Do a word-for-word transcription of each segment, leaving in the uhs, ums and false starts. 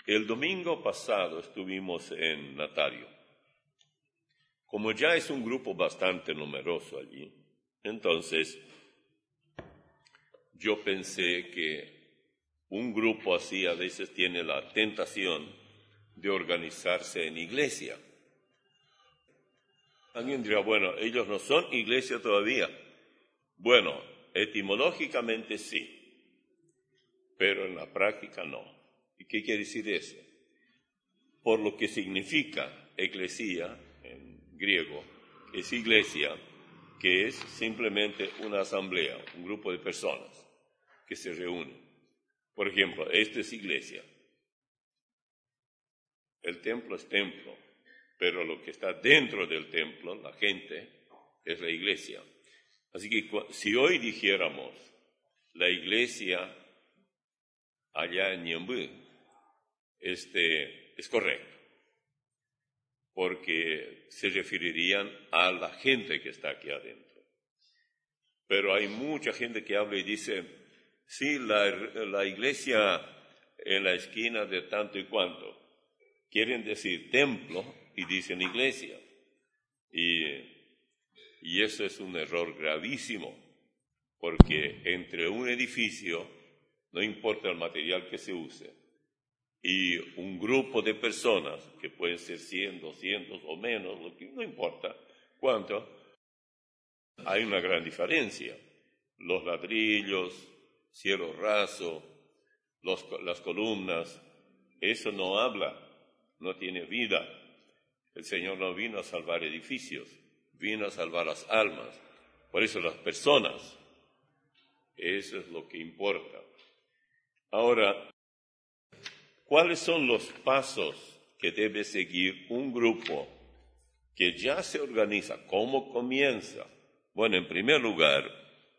El domingo pasado estuvimos en Natalio. Como ya es un grupo bastante numeroso allí, entonces yo pensé que un grupo así a veces tiene la tentación de organizarse en iglesia. Alguien dirá, bueno, ellos no son iglesia todavía. Bueno, etimológicamente sí, pero en la práctica no. ¿Y qué quiere decir eso? Por lo que significa eclesia en griego, es iglesia, que es simplemente una asamblea, un grupo de personas que se reúnen. Por ejemplo, esta es iglesia. El templo es templo, pero lo que está dentro del templo, la gente, es la iglesia. Así que si hoy dijéramos la iglesia allá en Ñemby, este, es correcto, porque se referirían a la gente que está aquí adentro. Pero hay mucha gente que habla y dice, sí, la, la iglesia en la esquina de tanto y cuanto. Quieren decir templo y dicen iglesia. Y, y eso es un error gravísimo, porque entre un edificio, no importa el material que se use, y un grupo de personas, que pueden ser cien, doscientos o menos, lo que, no importa cuánto, hay una gran diferencia. Los ladrillos, cielo raso, los, las columnas, eso no habla. No tiene vida. El Señor no vino a salvar edificios, vino a salvar las almas. Por eso las personas, eso es lo que importa. Ahora, ¿cuáles son los pasos que debe seguir un grupo que ya se organiza? ¿Cómo comienza? Bueno, en primer lugar,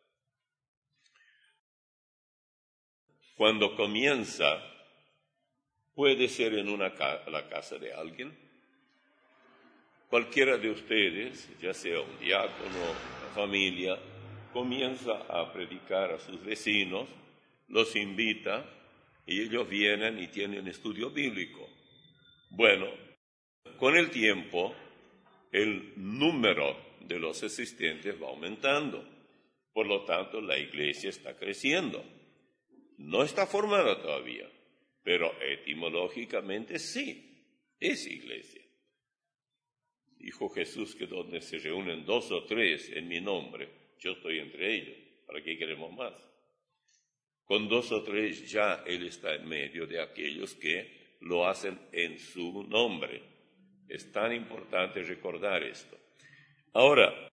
cuando comienza, puede ser en una ca- la casa de alguien. Cualquiera de ustedes, ya sea un diácono, una familia, comienza a predicar a sus vecinos, los invita y ellos vienen y tienen estudio bíblico. Bueno, con el tiempo, el número de los asistentes va aumentando. Por lo tanto, la iglesia está creciendo. No está formada todavía, pero etimológicamente sí, es iglesia. Dijo Jesús que donde se reúnen dos o tres en mi nombre, yo estoy entre ellos. ¿Para qué queremos más? Con dos o tres ya Él está en medio de aquellos que lo hacen en su nombre. Es tan importante recordar esto. Ahora,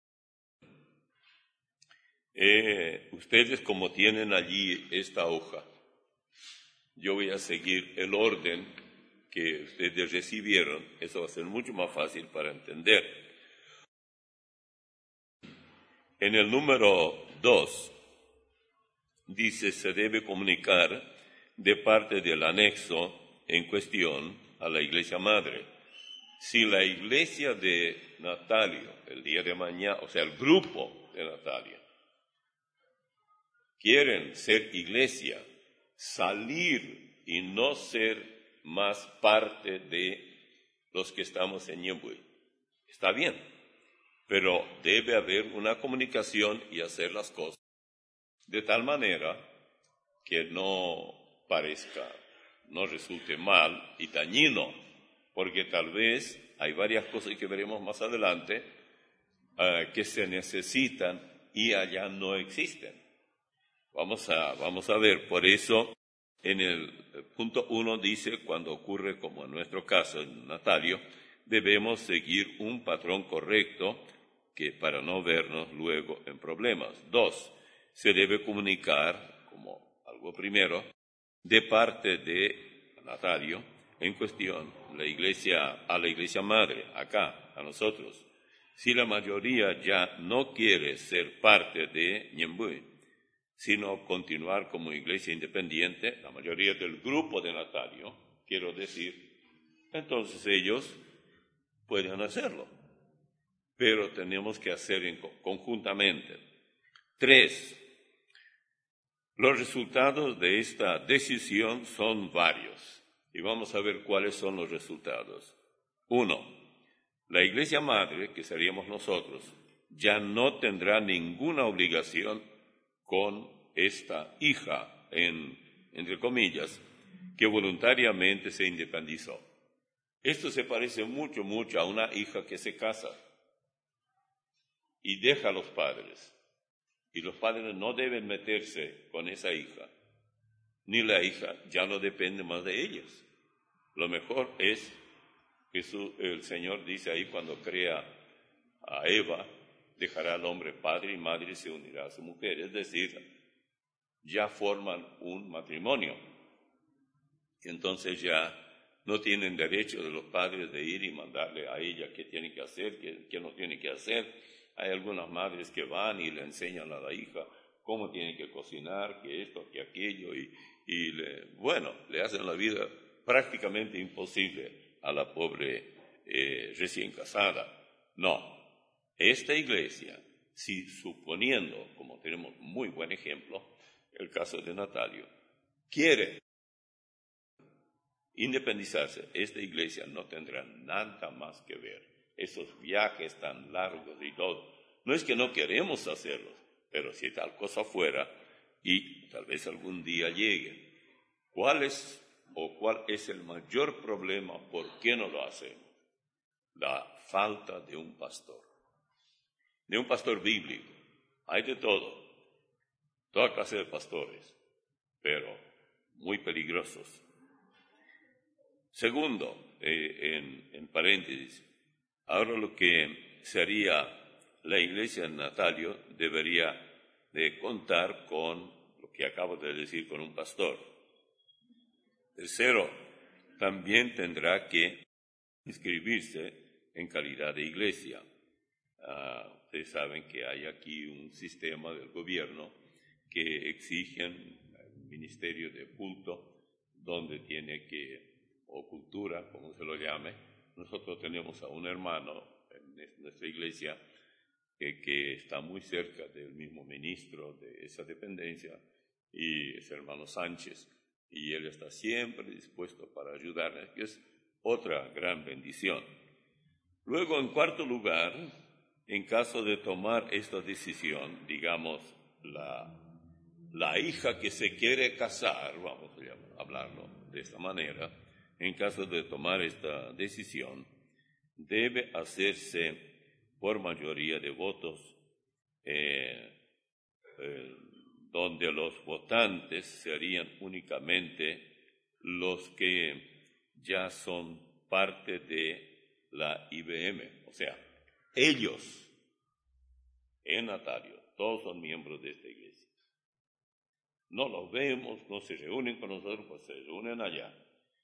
eh, ustedes como tienen allí esta hoja, yo voy a seguir el orden que ustedes recibieron. Eso va a ser mucho más fácil para entender. En el número dos, dice, se debe comunicar de parte del anexo en cuestión a la iglesia madre. Si la iglesia de Natalio, el día de mañana, o sea, el grupo de Natalio, quieren ser iglesia, salir y no ser más parte de los que estamos en Ñemby, está bien, pero debe haber una comunicación y hacer las cosas de tal manera que no parezca, no resulte mal y dañino, porque tal vez hay varias cosas que veremos más adelante uh, que se necesitan y allá no existen. Vamos a, vamos a ver, por eso en el punto uno dice, cuando ocurre como en nuestro caso, en Natalio, debemos seguir un patrón correcto que para no vernos luego en problemas. Dos, se debe comunicar, como algo primero, de parte de Natalio, en cuestión, la iglesia, a la iglesia madre, acá, a nosotros. Si la mayoría ya no quiere ser parte de Ñemby, sino continuar como iglesia independiente, la mayoría del grupo de Natalio, quiero decir, entonces ellos pueden hacerlo, pero tenemos que hacer en, conjuntamente. Tres, los resultados de esta decisión son varios y vamos a ver cuáles son los resultados. Uno, la iglesia madre, que seríamos nosotros, ya no tendrá ninguna obligación con esta hija, en, entre comillas, que voluntariamente se independizó. Esto se parece mucho, mucho a una hija que se casa y deja a los padres. Y los padres no deben meterse con esa hija, ni la hija ya no depende más de ellos. Lo mejor es que su, el Señor dice ahí cuando crea a Eva, dejará al hombre padre y madre y se unirá a su mujer. Es decir, ya forman un matrimonio. Entonces ya no tienen derecho de los padres de ir y mandarle a ella qué tiene que hacer, qué, qué no tiene que hacer. Hay algunas madres que van y le enseñan a la hija cómo tiene que cocinar, que esto, que aquello, y, y le, bueno, le hacen la vida prácticamente imposible a la pobre eh, recién casada. No, esta iglesia, si suponiendo, como tenemos muy buen ejemplo, el caso de Natalio, quiere independizarse, esta iglesia no tendrá nada más que ver. Esos viajes tan largos y todo. No es que no queremos hacerlos, pero si tal cosa fuera, y tal vez algún día llegue, ¿cuál es o cuál es el mayor problema? ¿Por qué no lo hacemos? La falta de un pastor, de un pastor bíblico. Hay de todo, toda clase de pastores, pero muy peligrosos. Segundo, eh, en, en paréntesis, ahora lo que sería la iglesia en Natalio debería de contar con lo que acabo de decir, con un pastor. Tercero, también tendrá que inscribirse en calidad de iglesia. Uh, ustedes saben que hay aquí un sistema del gobierno que exigen el ministerio de culto, donde tiene que, o cultura, como se lo llame. Nosotros tenemos a un hermano en nuestra iglesia que, que está muy cerca del mismo ministro de esa dependencia, y es hermano Sánchez, y él está siempre dispuesto para ayudarnos, que es otra gran bendición. Luego, en cuarto lugar, en caso de tomar esta decisión, digamos, la, la hija que se quiere casar, vamos a hablarlo de esta manera, en caso de tomar esta decisión, debe hacerse por mayoría de votos, eh, eh, donde los votantes serían únicamente los que ya son parte de la I B M, o sea, ellos en Natalio, todos son miembros de esta iglesia. No los vemos, no se reúnen con nosotros, pues se reúnen allá.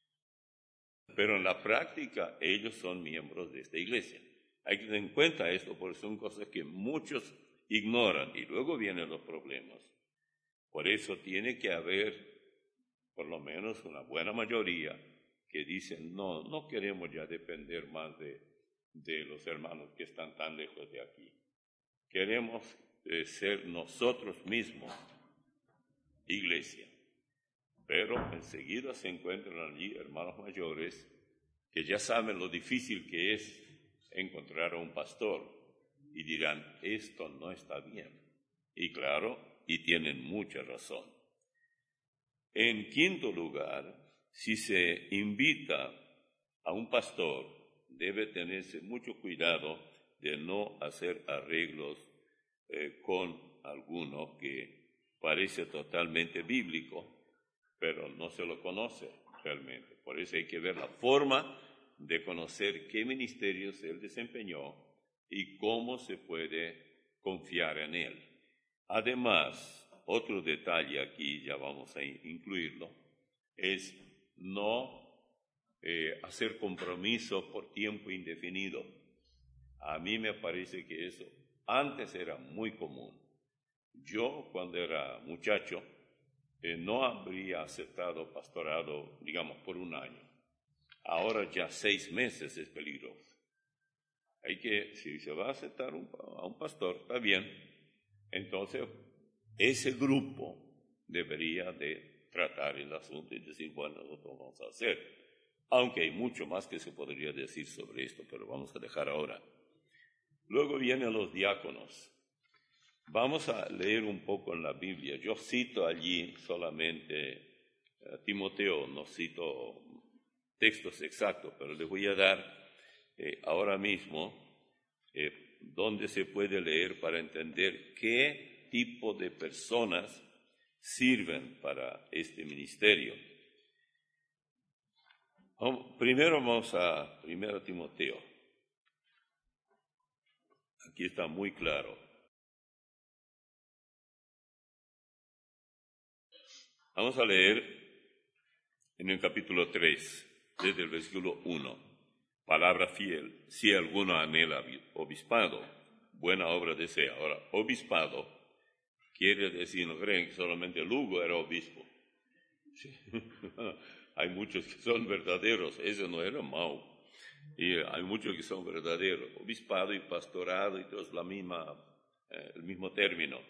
Pero en la práctica, ellos son miembros de esta iglesia. Hay que tener en cuenta esto, porque son cosas que muchos ignoran y luego vienen los problemas. Por eso tiene que haber por lo menos una buena mayoría que dicen, no, no queremos ya depender más de, de los hermanos que están tan lejos de aquí. Queremos eh, ser nosotros mismos iglesia. Pero enseguida se encuentran allí hermanos mayores que ya saben lo difícil que es encontrar a un pastor y dirán, esto no está bien. Y claro, y tienen mucha razón. En quinto lugar, si se invita a un pastor, debe tenerse mucho cuidado de no hacer arreglos eh, con alguno que parece totalmente bíblico, pero no se lo conoce realmente. Por eso hay que ver la forma de conocer qué ministerios él desempeñó y cómo se puede confiar en él. Además, otro detalle aquí, ya vamos a incluirlo, es no eh, hacer compromiso por tiempo indefinido. A mí me parece que eso antes era muy común. Yo, cuando era muchacho, eh, no habría aceptado pastorado, digamos, por un año. Ahora ya seis meses es peligroso. Hay que, si se va a aceptar un, a un pastor, está bien. Entonces, ese grupo debería de tratar el asunto y decir, bueno, nosotros vamos a hacer. Aunque hay mucho más que se podría decir sobre esto, pero vamos a dejar ahora. Luego vienen los diáconos. Vamos a leer un poco en la Biblia. Yo cito allí solamente a Timoteo, no cito textos exactos, pero les voy a dar eh, ahora mismo eh, dónde se puede leer para entender qué tipo de personas sirven para este ministerio. Primero vamos a primero Timoteo. Aquí está muy claro. Vamos a leer en el capítulo tres, desde el versículo uno. Palabra fiel, si alguno anhela obispado, buena obra desea. Ahora, obispado quiere decir, no creen que solamente Lugo era obispo. Sí. Hay muchos que son verdaderos, ese no era Mau. Y hay muchos que son verdaderos. Obispado y pastorado y todo es la misma, eh, el mismo término.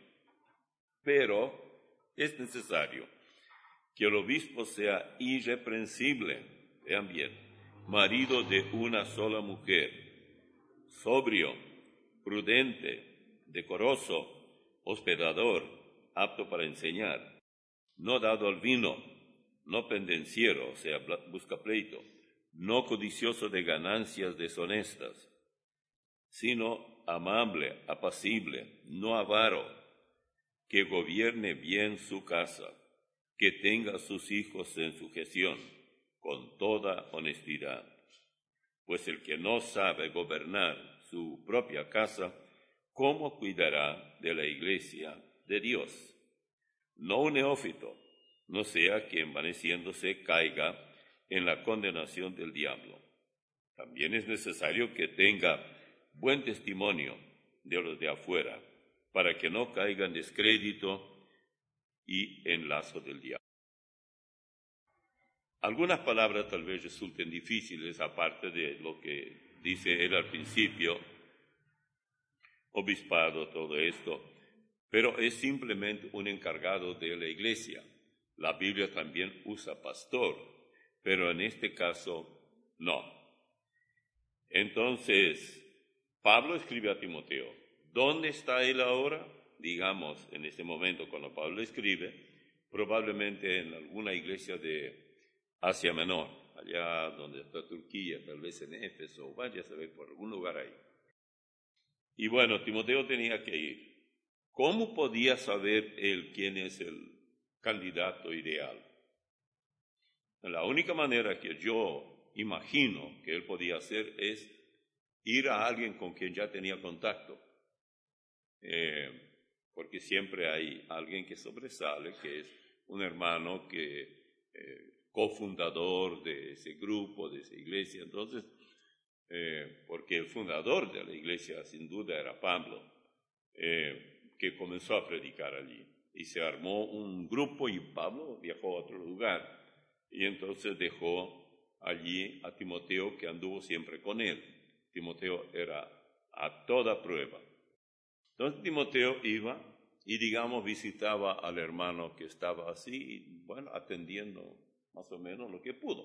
Pero es necesario que el obispo sea irreprensible, vean bien, marido de una sola mujer, sobrio, prudente, decoroso, hospedador, apto para enseñar, no dado al vino, no pendenciero, o sea, busca pleito, no codicioso de ganancias deshonestas, sino amable, apacible, no avaro, que gobierne bien su casa, que tenga a sus hijos en sujeción, con toda honestidad. Pues el que no sabe gobernar su propia casa, ¿cómo cuidará de la iglesia de Dios? No un neófito, no sea que envaneciéndose caiga en la condenación del diablo. También es necesario que tenga buen testimonio de los de afuera, para que no caiga en descrédito y en lazo del diablo. Algunas palabras tal vez resulten difíciles, aparte de lo que dice él al principio, obispado, todo esto, pero es simplemente un encargado de la iglesia. La Biblia también usa pastor, pero en este caso no. Entonces, Pablo escribe a Timoteo. ¿Dónde está él ahora? Digamos, en este momento, cuando Pablo escribe, probablemente en alguna iglesia de Asia Menor, allá donde está Turquía, tal vez en Éfeso, vaya a saber, por algún lugar ahí. Y bueno, Timoteo tenía que ir. ¿Cómo podía saber él quién es el candidato ideal? La única manera que yo imagino que él podía hacer es ir a alguien con quien ya tenía contacto. Eh, porque siempre hay alguien que sobresale, que es un hermano que eh, cofundador de ese grupo, de esa iglesia. Entonces, eh, porque el fundador de la iglesia sin duda era Pablo, eh, que comenzó a predicar allí. Y se armó un grupo y Pablo viajó a otro lugar. Y entonces dejó allí a Timoteo, que anduvo siempre con él. Timoteo era a toda prueba. Entonces Timoteo iba y, digamos, visitaba al hermano que estaba así, bueno, atendiendo más o menos lo que pudo.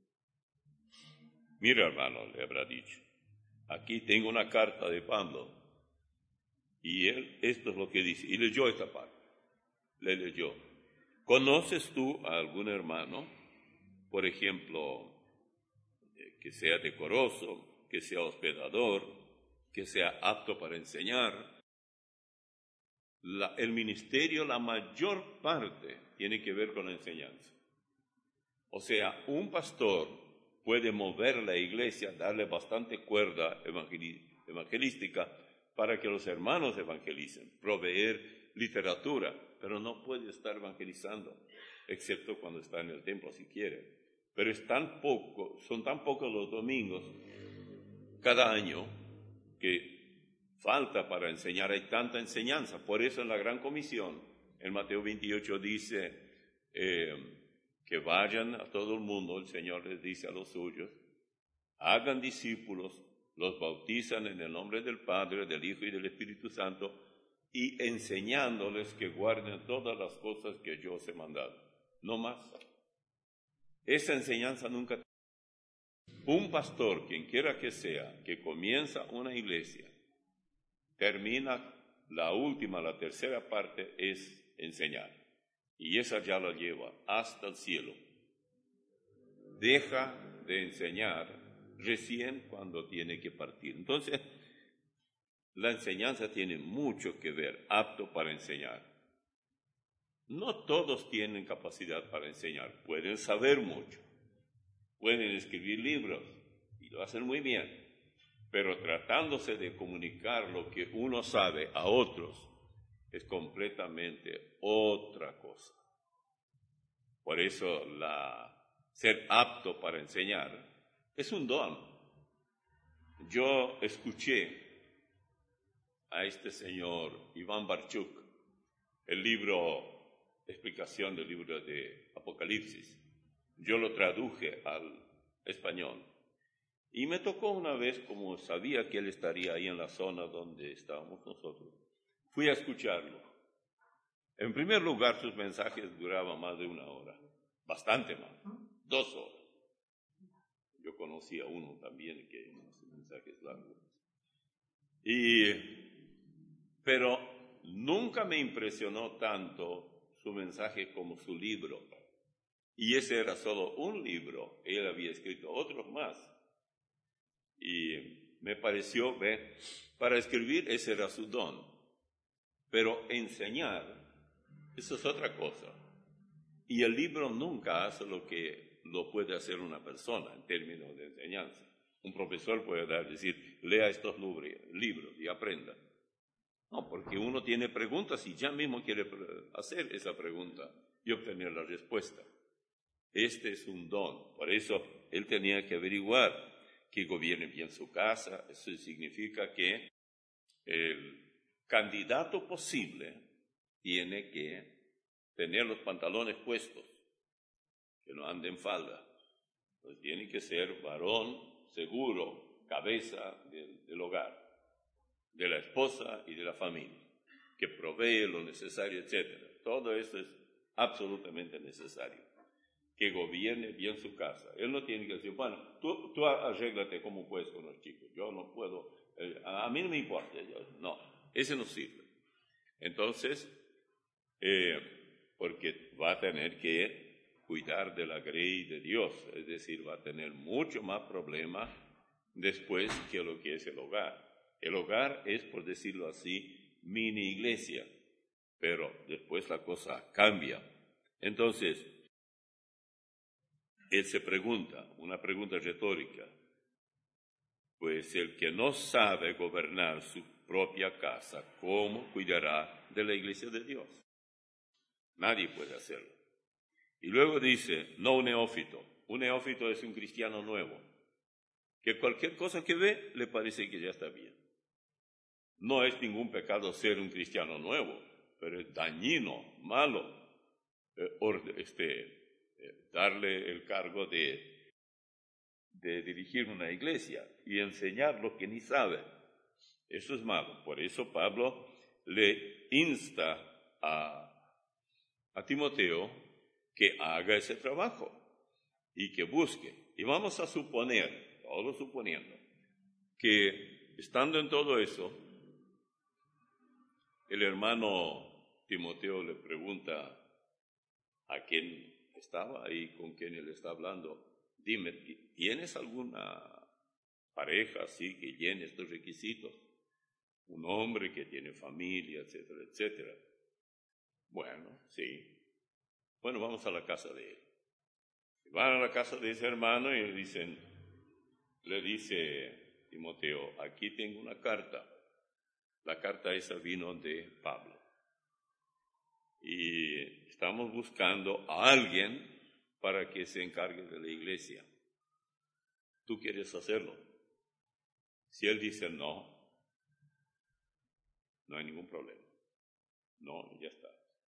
Mira, hermano, le habrá dicho, aquí tengo una carta de Pablo, y él, esto es lo que dice, y leyó esta parte, le leyó. ¿Conoces tú a algún hermano, por ejemplo, que sea decoroso, que sea hospedador, que sea apto para enseñar? La, el ministerio, la mayor parte, tiene que ver con la enseñanza. O sea, un pastor puede mover la iglesia, darle bastante cuerda evangelística para que los hermanos evangelicen, proveer literatura, pero no puede estar evangelizando, excepto cuando está en el templo si quiere. Pero es tan poco, son tan pocos los domingos cada año que falta para enseñar, hay tanta enseñanza. Por eso en la Gran Comisión, en Mateo veintiocho dice eh, que vayan a todo el mundo, el Señor les dice a los suyos, hagan discípulos, los bautizan en el nombre del Padre, del Hijo y del Espíritu Santo, y enseñándoles que guarden todas las cosas que yo os he mandado. no más. Esa enseñanza nunca. Un pastor, quien quiera que sea, que comienza una iglesia, termina la última, la tercera parte es enseñar. Y esa ya la lleva hasta el cielo. Deja de enseñar recién cuando tiene que partir. Entonces, la enseñanza tiene mucho que ver, apto para enseñar. No todos tienen capacidad para enseñar, pueden saber mucho, pueden escribir libros y lo hacen muy bien, pero tratándose de comunicar lo que uno sabe a otros es completamente otra cosa. Por eso la, ser apto para enseñar es un don. Yo escuché a este señor Iván Barchuk el libro, explicación del libro de Apocalipsis. Yo lo traduje al español. Y me tocó una vez, como sabía que él estaría ahí en la zona donde estábamos nosotros, fui a escucharlo. En primer lugar, sus mensajes duraban más de una hora, bastante más, dos horas. Yo conocí a uno también que hace mensajes largos. Y, pero nunca me impresionó tanto su mensaje como su libro. Y ese era solo un libro, él había escrito otros más. Y me pareció, ve, para escribir ese era su don. Pero enseñar, eso es otra cosa. Y el libro nunca hace lo que lo puede hacer una persona en términos de enseñanza. Un profesor puede dar, decir, lea estos libros y aprenda. No, porque uno tiene preguntas y ya mismo quiere hacer esa pregunta y obtener la respuesta. Este es un don, por eso él tenía que averiguar que gobierne bien su casa. Eso significa que el candidato posible tiene que tener los pantalones puestos, que no ande en falda. Pues tiene que ser varón seguro, cabeza del, del hogar, de la esposa y de la familia, que provee lo necesario, etcétera. Todo eso es absolutamente necesario, que gobierne bien su casa. Él no tiene que decir, bueno, tú, tú arréglate como puedes con los chicos, yo no puedo, eh, a mí no me importa. Yo, no, ese no sirve. Entonces, eh, porque va a tener que cuidar de la grey de Dios, es decir, va a tener mucho más problemas después que lo que es el hogar. El hogar es, por decirlo así, mini iglesia, pero después la cosa cambia. Entonces, él se pregunta, una pregunta retórica, pues el que no sabe gobernar su propia casa, ¿cómo cuidará de la iglesia de Dios? Nadie puede hacerlo. Y luego dice, no un neófito. Un neófito es un cristiano nuevo, que cualquier cosa que ve le parece que ya está bien. No es ningún pecado ser un cristiano nuevo, pero es dañino, malo, eh, or, este, eh, darle el cargo de, de dirigir una iglesia y enseñar lo que ni sabe. Eso es malo. Por eso Pablo le insta a, a Timoteo que haga ese trabajo y que busque. Y vamos a suponer, todo suponiendo, que estando en todo eso, el hermano Timoteo le pregunta a quien estaba ahí, con quien él está hablando, dime, ¿tienes alguna pareja así que llene estos requisitos? Un hombre que tiene familia, etcétera, etcétera. Bueno, sí. Bueno, vamos a la casa de él. Van a la casa de ese hermano y le dicen, le dice Timoteo, aquí tengo una carta. La carta esa vino de Pablo. Y estamos buscando a alguien para que se encargue de la iglesia. ¿Tú quieres hacerlo? Si él dice no, no hay ningún problema. No, ya está.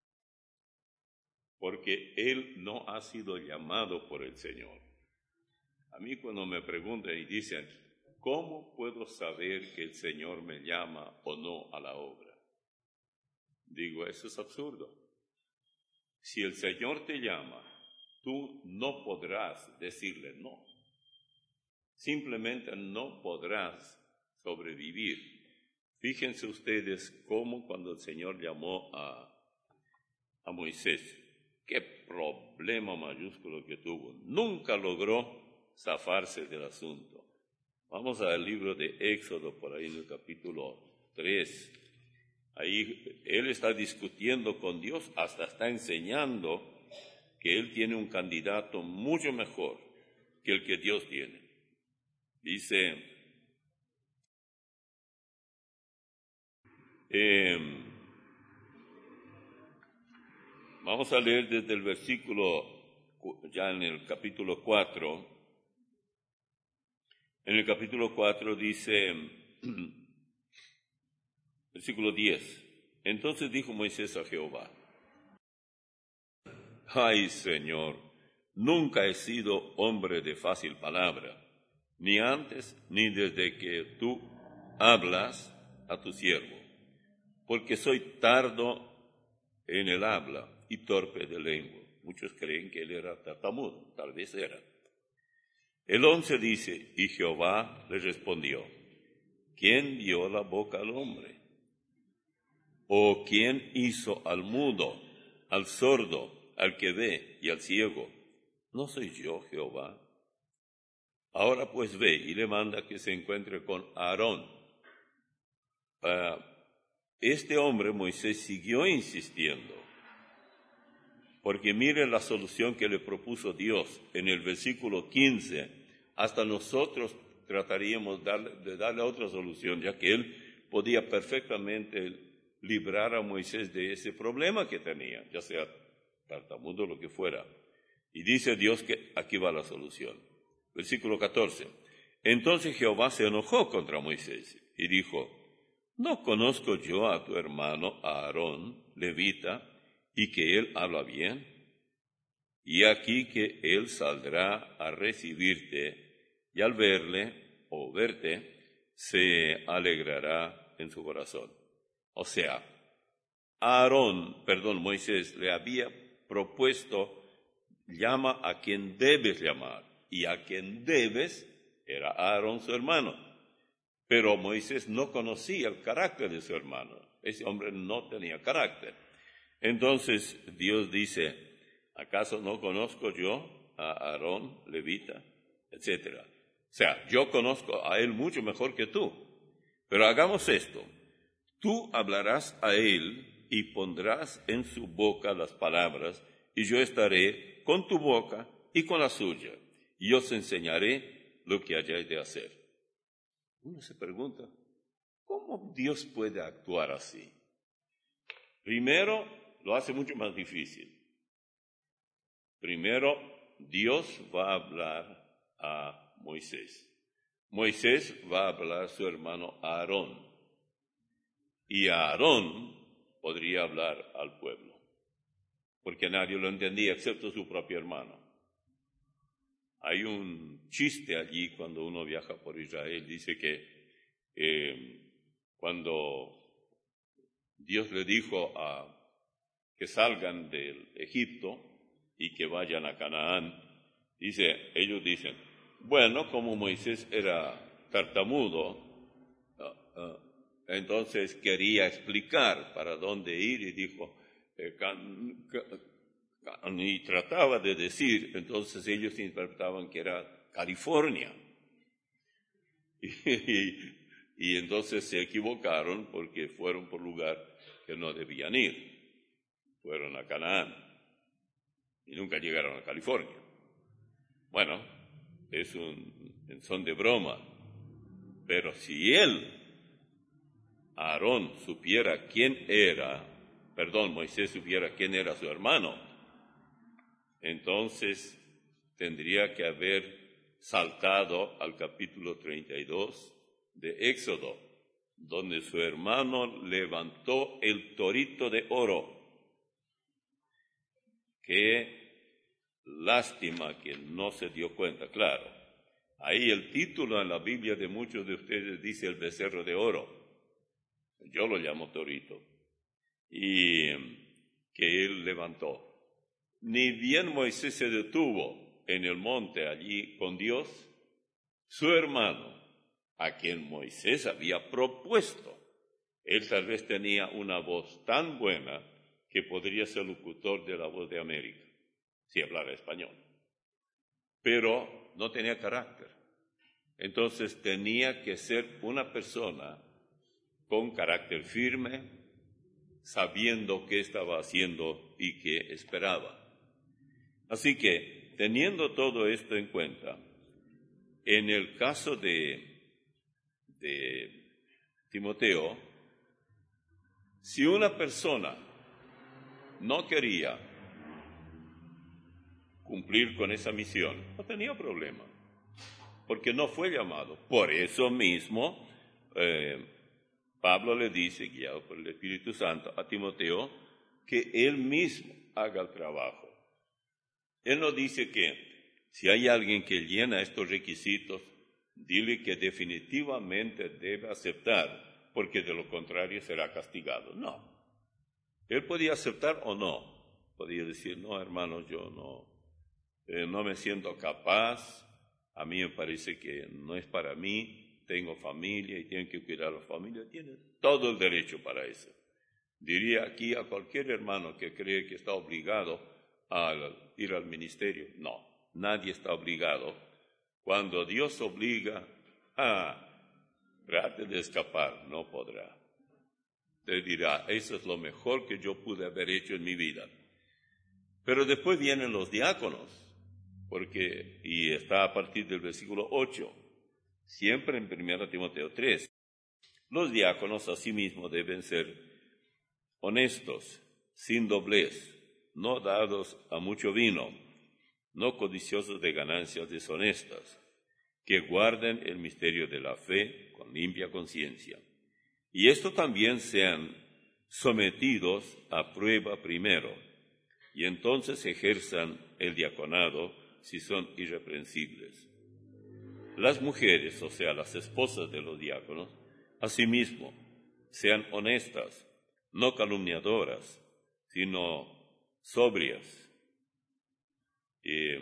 Porque él no ha sido llamado por el Señor. A mí cuando me preguntan y dicen, ¿cómo puedo saber que el Señor me llama o no a la obra? Digo, eso es absurdo. Si el Señor te llama, tú no podrás decirle no. Simplemente no podrás sobrevivir. Fíjense ustedes cómo cuando el Señor llamó a, a Moisés, qué problema mayúsculo que tuvo. Nunca logró zafarse del asunto. Vamos al libro de Éxodo, por ahí en el capítulo tres. Ahí él está discutiendo con Dios, hasta está enseñando que él tiene un candidato mucho mejor que el que Dios tiene. Dice, eh, vamos a leer desde el versículo, ya en el capítulo cuatro. En el capítulo cuatro dice, versículo diez, entonces dijo Moisés a Jehová, ay Señor, nunca he sido hombre de fácil palabra, ni antes ni desde que tú hablas a tu siervo, porque soy tardo en el habla y torpe de lengua. Muchos creen que él era tartamudo, tal vez era. El once dice, y Jehová le respondió, ¿quién dio la boca al hombre? ¿O quién hizo al mudo, al sordo, al que ve y al ciego? ¿No soy yo, Jehová? Ahora pues ve y le manda que se encuentre con Aarón. Uh, este hombre, Moisés, siguió insistiendo, porque mire la solución que le propuso Dios en el versículo quince. Hasta nosotros trataríamos darle, de darle otra solución, ya que él podía perfectamente librar a Moisés de ese problema que tenía, ya sea tartamudo o lo que fuera. Y dice Dios que aquí va la solución. Versículo catorce. Entonces Jehová se enojó contra Moisés y dijo, ¿no conozco yo a tu hermano Aarón, levita, y que él habla bien? Y aquí que él saldrá a recibirte, y al verle o verte, se alegrará en su corazón. O sea, Aarón, perdón, Moisés le había propuesto, llama a quien debes llamar, y a quien debes era Aarón su hermano. Pero Moisés no conocía el carácter de su hermano. Ese hombre no tenía carácter. Entonces Dios dice, ¿acaso no conozco yo a Aarón, levita, etcétera? O sea, yo conozco a él mucho mejor que tú. Pero hagamos esto. Tú hablarás a él y pondrás en su boca las palabras, y yo estaré con tu boca y con la suya, y os enseñaré lo que hayáis de hacer. Uno se pregunta, ¿cómo Dios puede actuar así? Primero, lo hace mucho más difícil. Primero, Dios va a hablar a Moisés. Moisés va a hablar a su hermano Aarón. Y Aarón podría hablar al pueblo, porque nadie lo entendía excepto su propio hermano. Hay un chiste allí cuando uno viaja por Israel, dice que eh, cuando Dios le dijo a que salgan del Egipto y que vayan a Canaán, dice, ellos dicen, bueno, como Moisés era tartamudo, uh, uh, entonces quería explicar para dónde ir y dijo, eh, can, can, y trataba de decir, entonces ellos interpretaban que era California. Y, y, y entonces se equivocaron porque fueron por lugar que no debían ir. Fueron a Canaán y nunca llegaron a California. Bueno, es un son de broma, pero si él, Aarón, supiera quién era, perdón, Moisés supiera quién era su hermano, entonces tendría que haber saltado al capítulo treinta y dos de Éxodo, donde su hermano levantó el torito de oro. Qué lástima que no se dio cuenta, claro. Ahí el título en la Biblia de muchos de ustedes dice el becerro de oro. Yo lo llamo torito. Y que él levantó. ni bien Moisés se detuvo en el monte allí con Dios, su hermano, a quien Moisés había propuesto, él tal vez tenía una voz tan buena que podría ser locutor de La Voz de América, si hablara español, pero no tenía carácter. Entonces tenía que ser una persona con carácter firme, sabiendo qué estaba haciendo y qué esperaba. Así que, teniendo todo esto en cuenta, en el caso de, de Timoteo, si una persona no quería cumplir con esa misión, no tenía problema, porque no fue llamado. Por eso mismo, eh, Pablo le dice, guiado por el Espíritu Santo, a Timoteo, que él mismo haga el trabajo. Él no dice que si hay alguien que llena estos requisitos, dile que definitivamente debe aceptar, porque de lo contrario será castigado. No. Él podía aceptar o no. Podía decir, no, hermanos, yo no, eh, no me siento capaz, a mí me parece que no es para mí, tengo familia y tienen que cuidar a la familia. Tiene todo el derecho para eso. Diría aquí a cualquier hermano que cree que está obligado a ir al ministerio. No, nadie está obligado. Cuando Dios obliga, ah, trate de escapar, no podrá. Te dirá, eso es lo mejor que yo pude haber hecho en mi vida. Pero después vienen los diáconos, porque, y está a partir del versículo ocho, siempre en primera Timoteo tres. Los diáconos asimismo deben ser honestos, sin doblez, no dados a mucho vino, no codiciosos de ganancias deshonestas, que guarden el misterio de la fe con limpia conciencia. Y esto también sean sometidos a prueba primero, y entonces ejerzan el diaconado si son irreprensibles. Las mujeres, o sea, las esposas de los diáconos, asimismo, sean honestas, no calumniadoras, sino sobrias, eh,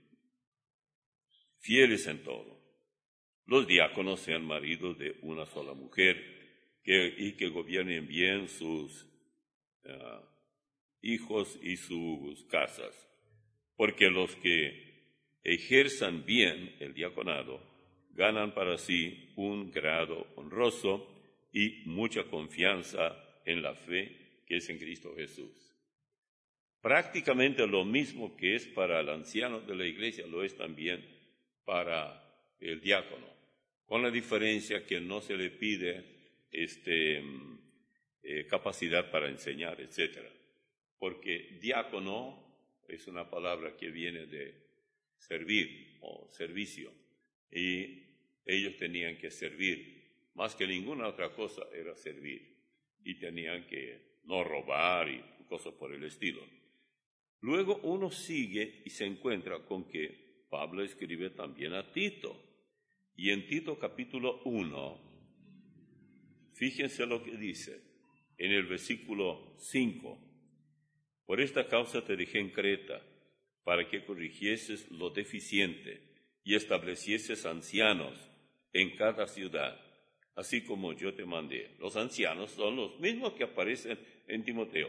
fieles en todo. Los diáconos sean maridos de una sola mujer que, y que gobiernen bien sus uh, hijos y sus casas, porque los que ejerzan bien el diaconado ganan para sí un grado honroso y mucha confianza en la fe que es en Cristo Jesús. Prácticamente lo mismo que es para el anciano de la iglesia, lo es también para el diácono, con la diferencia que no se le pide este, eh, capacidad para enseñar, etcétera. Porque diácono es una palabra que viene de servir o servicio, y ellos tenían que servir, más que ninguna otra cosa era servir, y tenían que no robar y cosas por el estilo. Luego uno sigue y se encuentra con que Pablo escribe también a Tito, y en Tito capítulo uno, fíjense lo que dice en el versículo cinco. Por esta causa te dejé en Creta, para que corrigieses lo deficiente y establecieses ancianos en cada ciudad, así como yo te mandé. Los ancianos son los mismos que aparecen en Timoteo.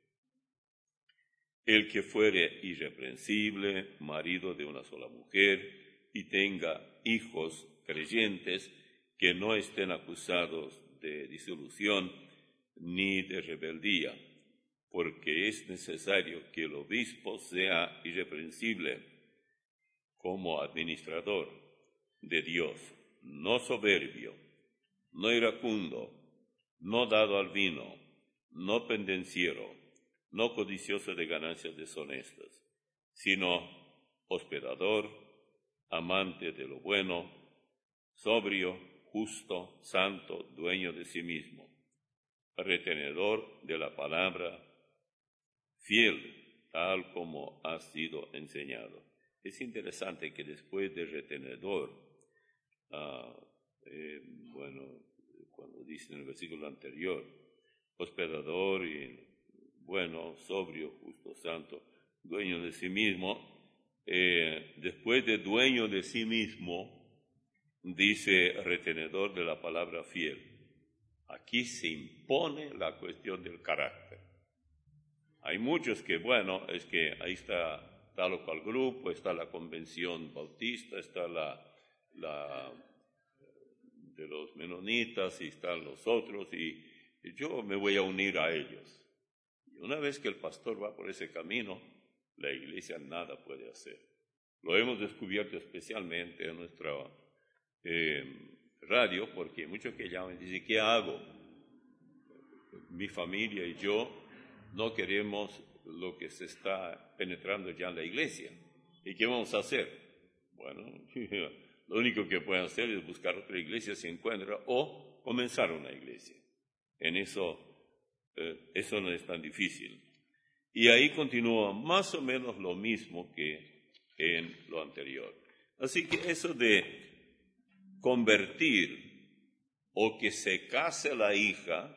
El que fuere irreprensible, marido de una sola mujer, y tenga hijos creyentes que no estén acusados de disolución ni de rebeldía, porque es necesario que el obispo sea irreprensible como administrador de Dios, no soberbio, no iracundo, no dado al vino, no pendenciero, no codicioso de ganancias deshonestas, sino hospedador, amante de lo bueno, sobrio, justo, santo, dueño de sí mismo, retenedor de la palabra, fiel, tal como ha sido enseñado. Es interesante que después de retenedor, uh, eh, bueno, cuando dice en el versículo anterior, hospedador y bueno, sobrio, justo, santo, dueño de sí mismo, eh, después de dueño de sí mismo, dice retenedor de la palabra fiel. Aquí se impone la cuestión del carácter. Hay muchos que, bueno, es que ahí está tal o cual grupo, está la convención bautista, está la, la de los menonitas y están los otros, y yo me voy a unir a ellos. Y una vez que el pastor va por ese camino, la iglesia nada puede hacer. Lo hemos descubierto especialmente en nuestra eh, radio, porque muchos que llaman y dicen, ¿qué hago? Mi familia y yo no queremos lo que se está penetrando ya en la iglesia. ¿Y qué vamos a hacer? Bueno, lo único que pueden hacer es buscar otra iglesia si encuentra o comenzar una iglesia. En eso, eh, eso no es tan difícil. Y ahí continúa más o menos lo mismo que en lo anterior. Así que eso de convertir o que se case la hija,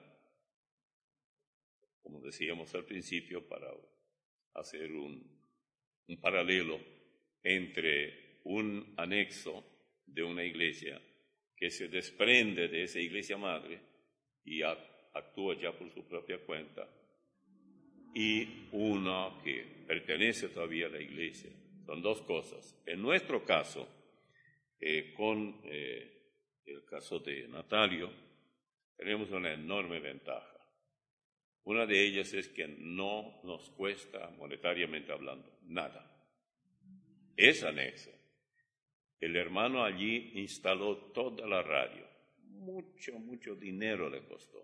como decíamos al principio, para hacer un, un paralelo entre un anexo de una iglesia que se desprende de esa iglesia madre y actúa ya por su propia cuenta, y una que pertenece todavía a la iglesia. Son dos cosas. En nuestro caso, eh, con eh, el caso de Natalio, tenemos una enorme ventaja. Una de ellas es que no nos cuesta, monetariamente hablando, nada. Es anexo. El hermano allí instaló toda la radio. Mucho, mucho dinero le costó.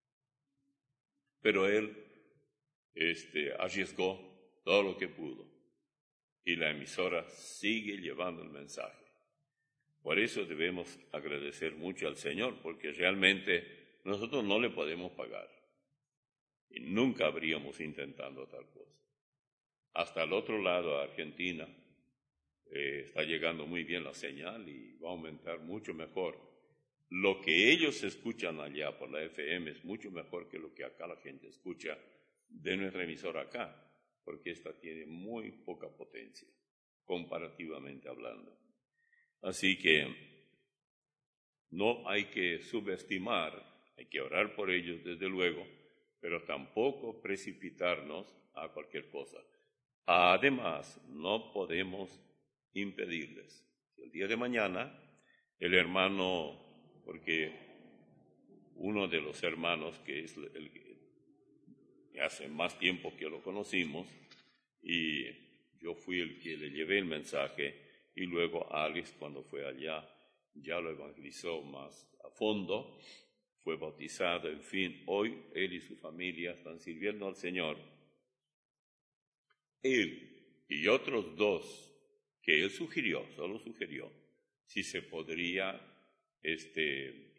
Pero él este, arriesgó todo lo que pudo. Y la emisora sigue llevando el mensaje. Por eso debemos agradecer mucho al Señor, porque realmente nosotros no le podemos pagar. Y nunca habríamos intentado tal cosa. Hasta el otro lado, a Argentina, eh, está llegando muy bien la señal y va a aumentar mucho mejor. Lo que ellos escuchan allá por la F M es mucho mejor que lo que acá la gente escucha de nuestra emisora acá, porque esta tiene muy poca potencia, comparativamente hablando. Así que no hay que subestimar, hay que orar por ellos desde luego, pero tampoco precipitarnos a cualquier cosa. Además, no podemos impedirles. El día de mañana, el hermano, porque uno de los hermanos que es el que hace más tiempo que lo conocimos, y yo fui el que le llevé el mensaje, y luego Alex, cuando fue allá, ya lo evangelizó más a fondo, fue bautizado, en fin, hoy él y su familia están sirviendo al Señor. Él y otros dos que él sugirió, solo sugirió, si se podría, este,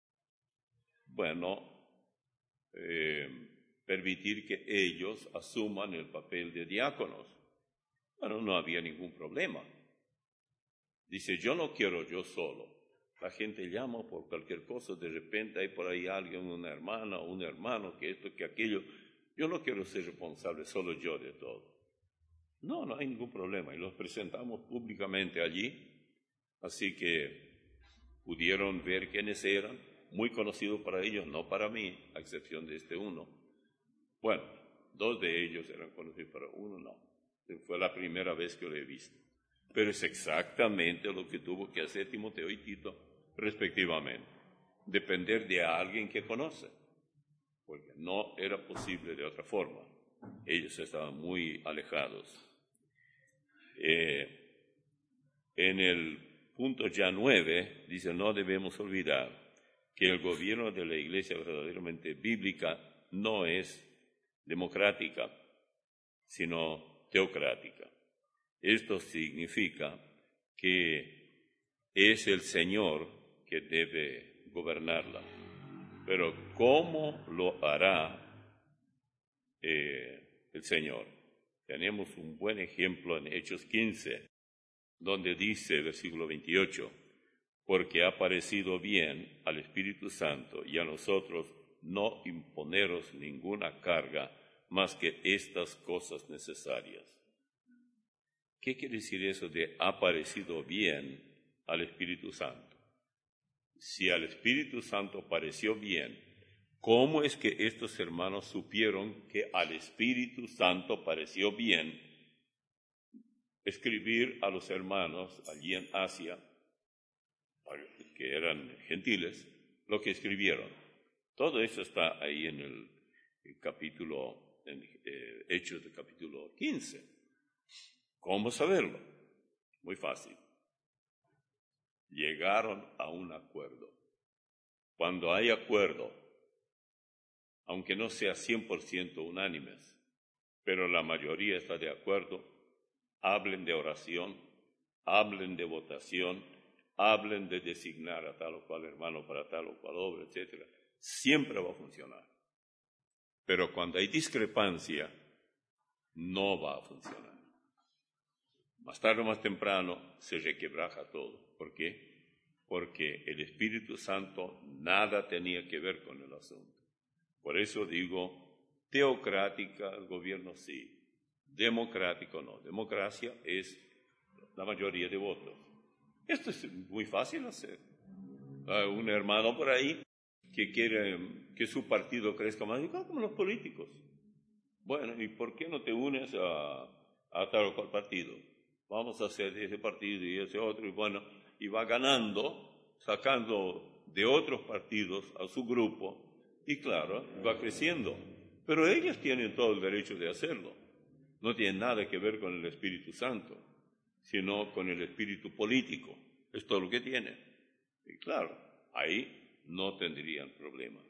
bueno, eh, permitir que ellos asuman el papel de diáconos. Bueno, no había ningún problema. Dice, yo no quiero yo solo. La gente llama por cualquier cosa, de repente hay por ahí alguien, una hermana o un hermano, que esto, que aquello. Yo no quiero ser responsable solo yo de todo. No, no hay ningún problema. Y los presentamos públicamente allí. Así que pudieron ver quiénes eran, muy conocidos para ellos, no para mí, a excepción de este uno. Bueno, dos de ellos eran conocidos para uno, no. Fue la primera vez que lo he visto. Pero es exactamente lo que tuvo que hacer Timoteo y Tito, respectivamente. Depender de alguien que conoce, porque no era posible de otra forma. Ellos estaban muy alejados. Eh, en el punto ya nueve, dice, no debemos olvidar que el gobierno de la iglesia verdaderamente bíblica no es democrática, sino teocrática. Esto significa que es el Señor que debe gobernarla. Pero ¿cómo lo hará eh, el Señor? Tenemos un buen ejemplo en Hechos quince, donde dice, versículo veintiocho, porque ha parecido bien al Espíritu Santo y a nosotros no imponeros ninguna carga más que estas cosas necesarias. ¿Qué quiere decir eso de ha parecido bien al Espíritu Santo? Si al Espíritu Santo pareció bien, ¿cómo es que estos hermanos supieron que al Espíritu Santo pareció bien escribir a los hermanos allí en Asia, que eran gentiles, lo que escribieron? Todo eso está ahí en el, el capítulo, en eh, Hechos del capítulo quince. ¿Cómo saberlo? Muy fácil. Llegaron a un acuerdo. Cuando hay acuerdo, aunque no sea cien por ciento unánimes, pero la mayoría está de acuerdo, hablen de oración, hablen de votación, hablen de designar a tal o cual hermano para tal o cual obra, etcétera. Siempre va a funcionar. Pero cuando hay discrepancia, no va a funcionar. Más tarde o más temprano se requebraja todo. ¿Por qué? Porque el Espíritu Santo nada tenía que ver con el asunto. Por eso digo, teocrática, el gobierno sí, democrático no. Democracia es la mayoría de votos. Esto es muy fácil hacer. Hay un hermano por ahí que quiere que su partido crezca más, como los políticos. Bueno, ¿y por qué no te unes a, a tal o cual partido? Vamos a hacer ese partido y ese otro, y bueno, y va ganando, sacando de otros partidos a su grupo, y claro, va creciendo. Pero ellos tienen todo el derecho de hacerlo. No tienen nada que ver con el Espíritu Santo, sino con el espíritu político. Es todo lo que tiene. Y claro, ahí no tendrían problema.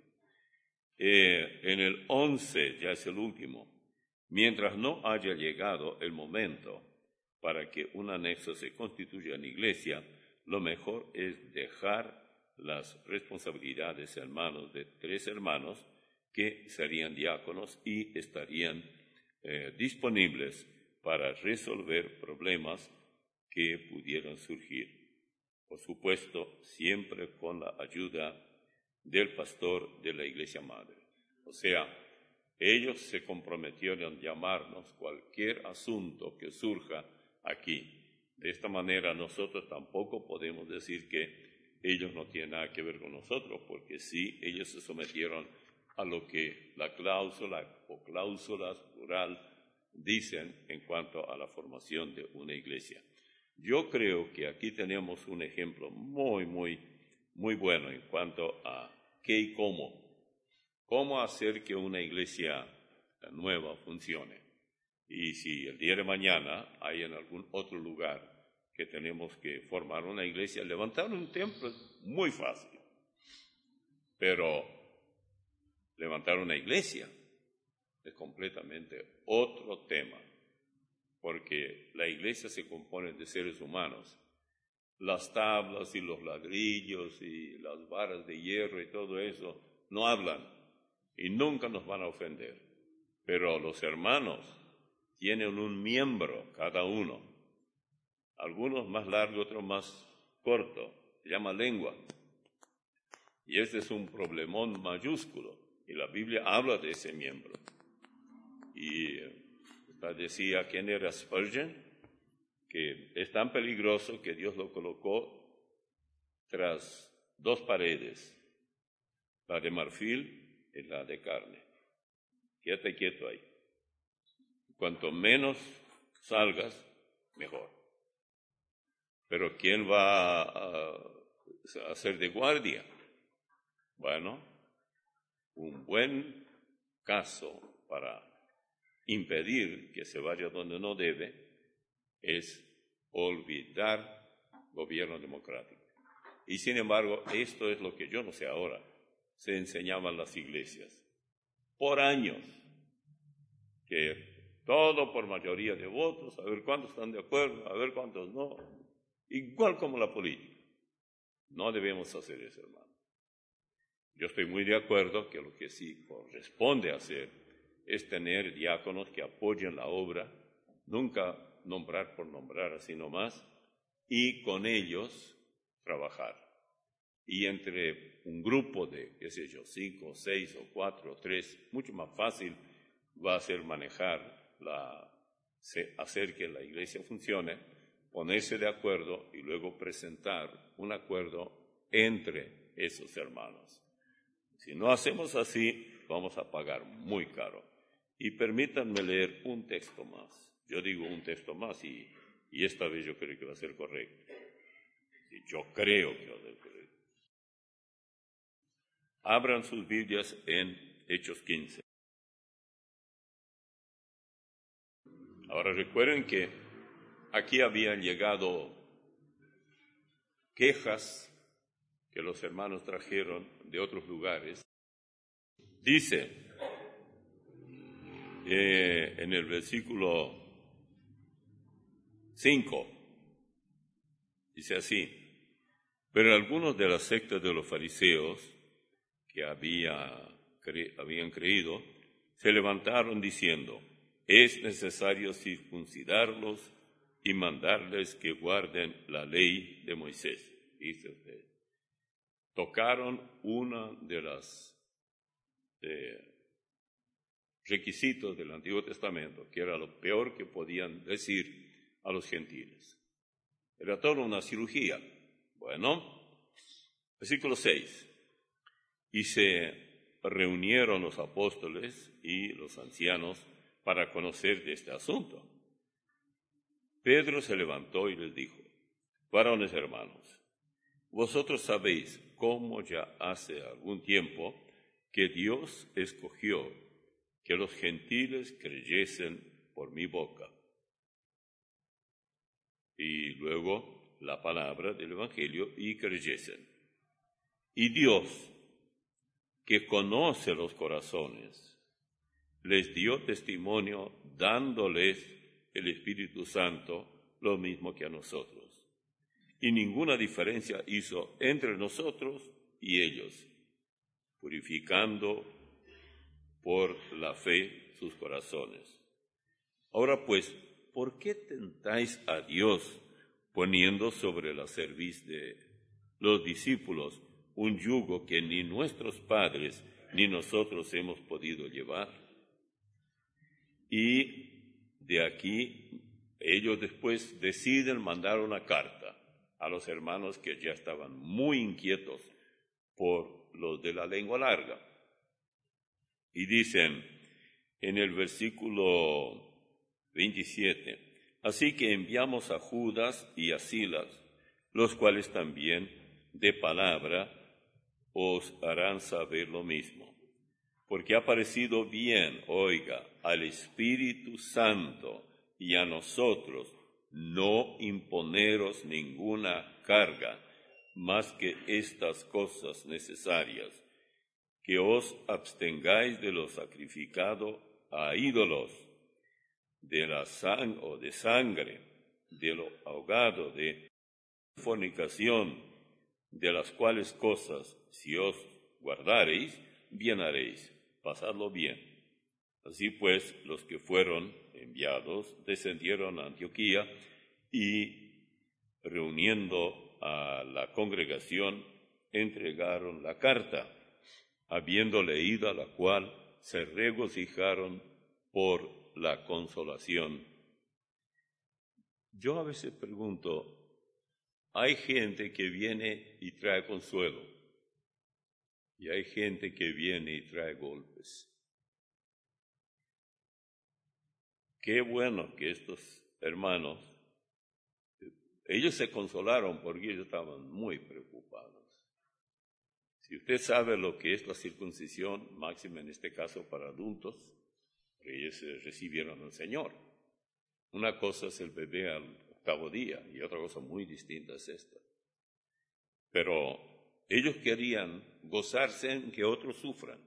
Eh, en el once, ya es el último, mientras no haya llegado el momento para que un anexo se constituya en iglesia, lo mejor es dejar las responsabilidades en manos de tres hermanos que serían diáconos y estarían eh, disponibles para resolver problemas que pudieran surgir. Por supuesto, siempre con la ayuda del pastor de la iglesia madre. O sea, ellos se comprometieron a llamarnos cualquier asunto que surja aquí. De esta manera nosotros tampoco podemos decir que ellos no tienen nada que ver con nosotros, porque sí, ellos se sometieron a lo que la cláusula o cláusulas plural dicen en cuanto a la formación de una iglesia. Yo creo que aquí tenemos un ejemplo muy, muy, muy bueno en cuanto a qué y cómo. Cómo hacer que una iglesia nueva funcione. Y si el día de mañana hay en algún otro lugar que tenemos que formar una iglesia, levantar un templo es muy fácil. Pero levantar una iglesia es completamente otro tema. Porque la iglesia se compone de seres humanos. Las tablas y los ladrillos y las varas de hierro y todo eso no hablan y nunca nos van a ofender. Pero los hermanos tienen un miembro cada uno, algunos más largo, otros más corto, se llama lengua. Y este es un problemón mayúsculo y la Biblia habla de ese miembro. Y decía, ¿quién era Spurgeon? Que es tan peligroso que Dios lo colocó tras dos paredes, la de marfil y la de carne. Quédate quieto ahí. Cuanto menos salgas, mejor. Pero ¿quién va a, a hacer de guardia? Bueno, un buen caso para impedir que se vaya donde no debe es olvidar gobierno democrático. Y sin embargo, esto es lo que yo no sé ahora, se enseñaban las iglesias por años, que todo por mayoría de votos, a ver cuántos están de acuerdo, a ver cuántos no, igual como la política. No debemos hacer eso, hermano. Yo estoy muy de acuerdo que lo que sí corresponde hacer es tener diáconos que apoyen la obra, nunca nombrar por nombrar así nomás, y con ellos trabajar. Y entre un grupo de, qué sé yo, cinco, seis o cuatro o tres, mucho más fácil va a ser manejar la hacer que la iglesia funcione, ponerse de acuerdo y luego presentar un acuerdo entre esos hermanos. Si no hacemos así, vamos a pagar muy caro. Y permítanme leer un texto más. Yo digo un texto más y, y esta vez yo creo que va a ser correcto. Yo creo que va a ser correcto. Abran sus Biblias en Hechos quince. Ahora recuerden que aquí habían llegado quejas que los hermanos trajeron de otros lugares. Dice eh, en el versículo cinco, dice así: pero algunos de la secta de los fariseos que había, cre, habían creído se levantaron diciendo: es necesario circuncidarlos y mandarles que guarden la ley de Moisés. Dice usted. Tocaron uno de los eh, requisitos del Antiguo Testamento, que era lo peor que podían decir a los gentiles. Era toda una cirugía. Bueno, versículo seis. Y se reunieron los apóstoles y los ancianos para conocer de este asunto. Pedro se levantó y les dijo: varones hermanos, vosotros sabéis cómo ya hace algún tiempo que Dios escogió que los gentiles creyesen por mi boca. Y luego la palabra del Evangelio, y creyesen. Y Dios, que conoce los corazones, les dio testimonio dándoles el Espíritu Santo, lo mismo que a nosotros. Y ninguna diferencia hizo entre nosotros y ellos, purificando por la fe sus corazones. Ahora pues, ¿por qué tentáis a Dios poniendo sobre la cerviz de los discípulos un yugo que ni nuestros padres ni nosotros hemos podido llevar? Y de aquí ellos después deciden mandar una carta a los hermanos que ya estaban muy inquietos por los de la lengua larga. Y dicen en el versículo veintisiete: así que enviamos a Judas y a Silas, los cuales también de palabra os harán saber lo mismo. Porque ha parecido bien, oiga, al Espíritu Santo y a nosotros no imponeros ninguna carga más que estas cosas necesarias, que os abstengáis de lo sacrificado a ídolos, de la sang o de sangre, de lo ahogado, de fornicación, de las cuales cosas, si os guardareis, bien haréis, pasadlo bien. Así pues, los que fueron enviados descendieron a Antioquía y, reuniendo a la congregación, entregaron la carta, habiendo leído la cual se regocijaron por la consolación. Yo a veces pregunto, hay gente que viene y trae consuelo, y hay gente que viene y trae golpes. Qué bueno que estos hermanos, ellos se consolaron porque ellos estaban muy preocupados. Si usted sabe lo que es la circuncisión, máxima en este caso para adultos, ellos recibieron al Señor. Una cosa es el bebé al octavo día y otra cosa muy distinta es esta. Pero ellos querían gozarse en que otros sufran.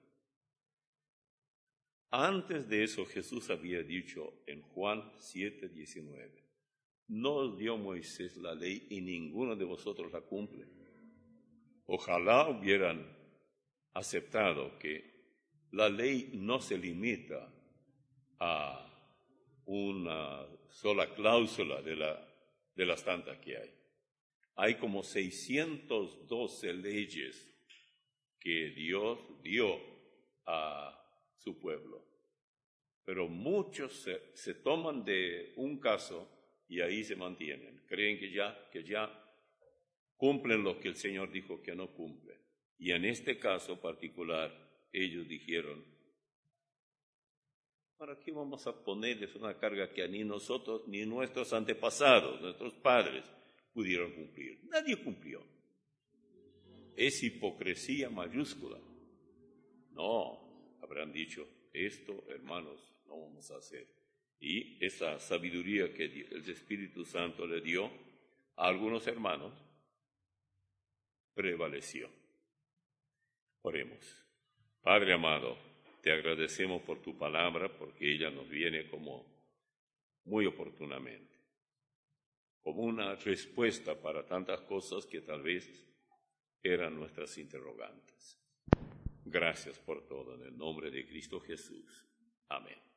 Antes de eso Jesús había dicho en Juan siete diecinueve, no os dio Moisés la ley y ninguno de vosotros la cumple. Ojalá hubieran aceptado que la ley no se limita a una sola cláusula de, la, de las tantas que hay. Hay como seiscientas doce leyes que Dios dio a su pueblo. Pero muchos se, se toman de un caso y ahí se mantienen. Creen que ya, que ya cumplen lo que el Señor dijo que no cumplen. Y en este caso particular, ellos dijeron, ¿para qué vamos a ponerles una carga que ni nosotros, ni nuestros antepasados, nuestros padres, pudieron cumplir? Nadie cumplió. Es hipocresía mayúscula. No, habrán dicho, esto, hermanos, no vamos a hacer. Y esa sabiduría que el Espíritu Santo le dio a algunos hermanos prevaleció. Oremos. Padre amado, te agradecemos por tu palabra, porque ella nos viene como muy oportunamente, como una respuesta para tantas cosas que tal vez eran nuestras interrogantes. Gracias por todo, en el nombre de Cristo Jesús. Amén.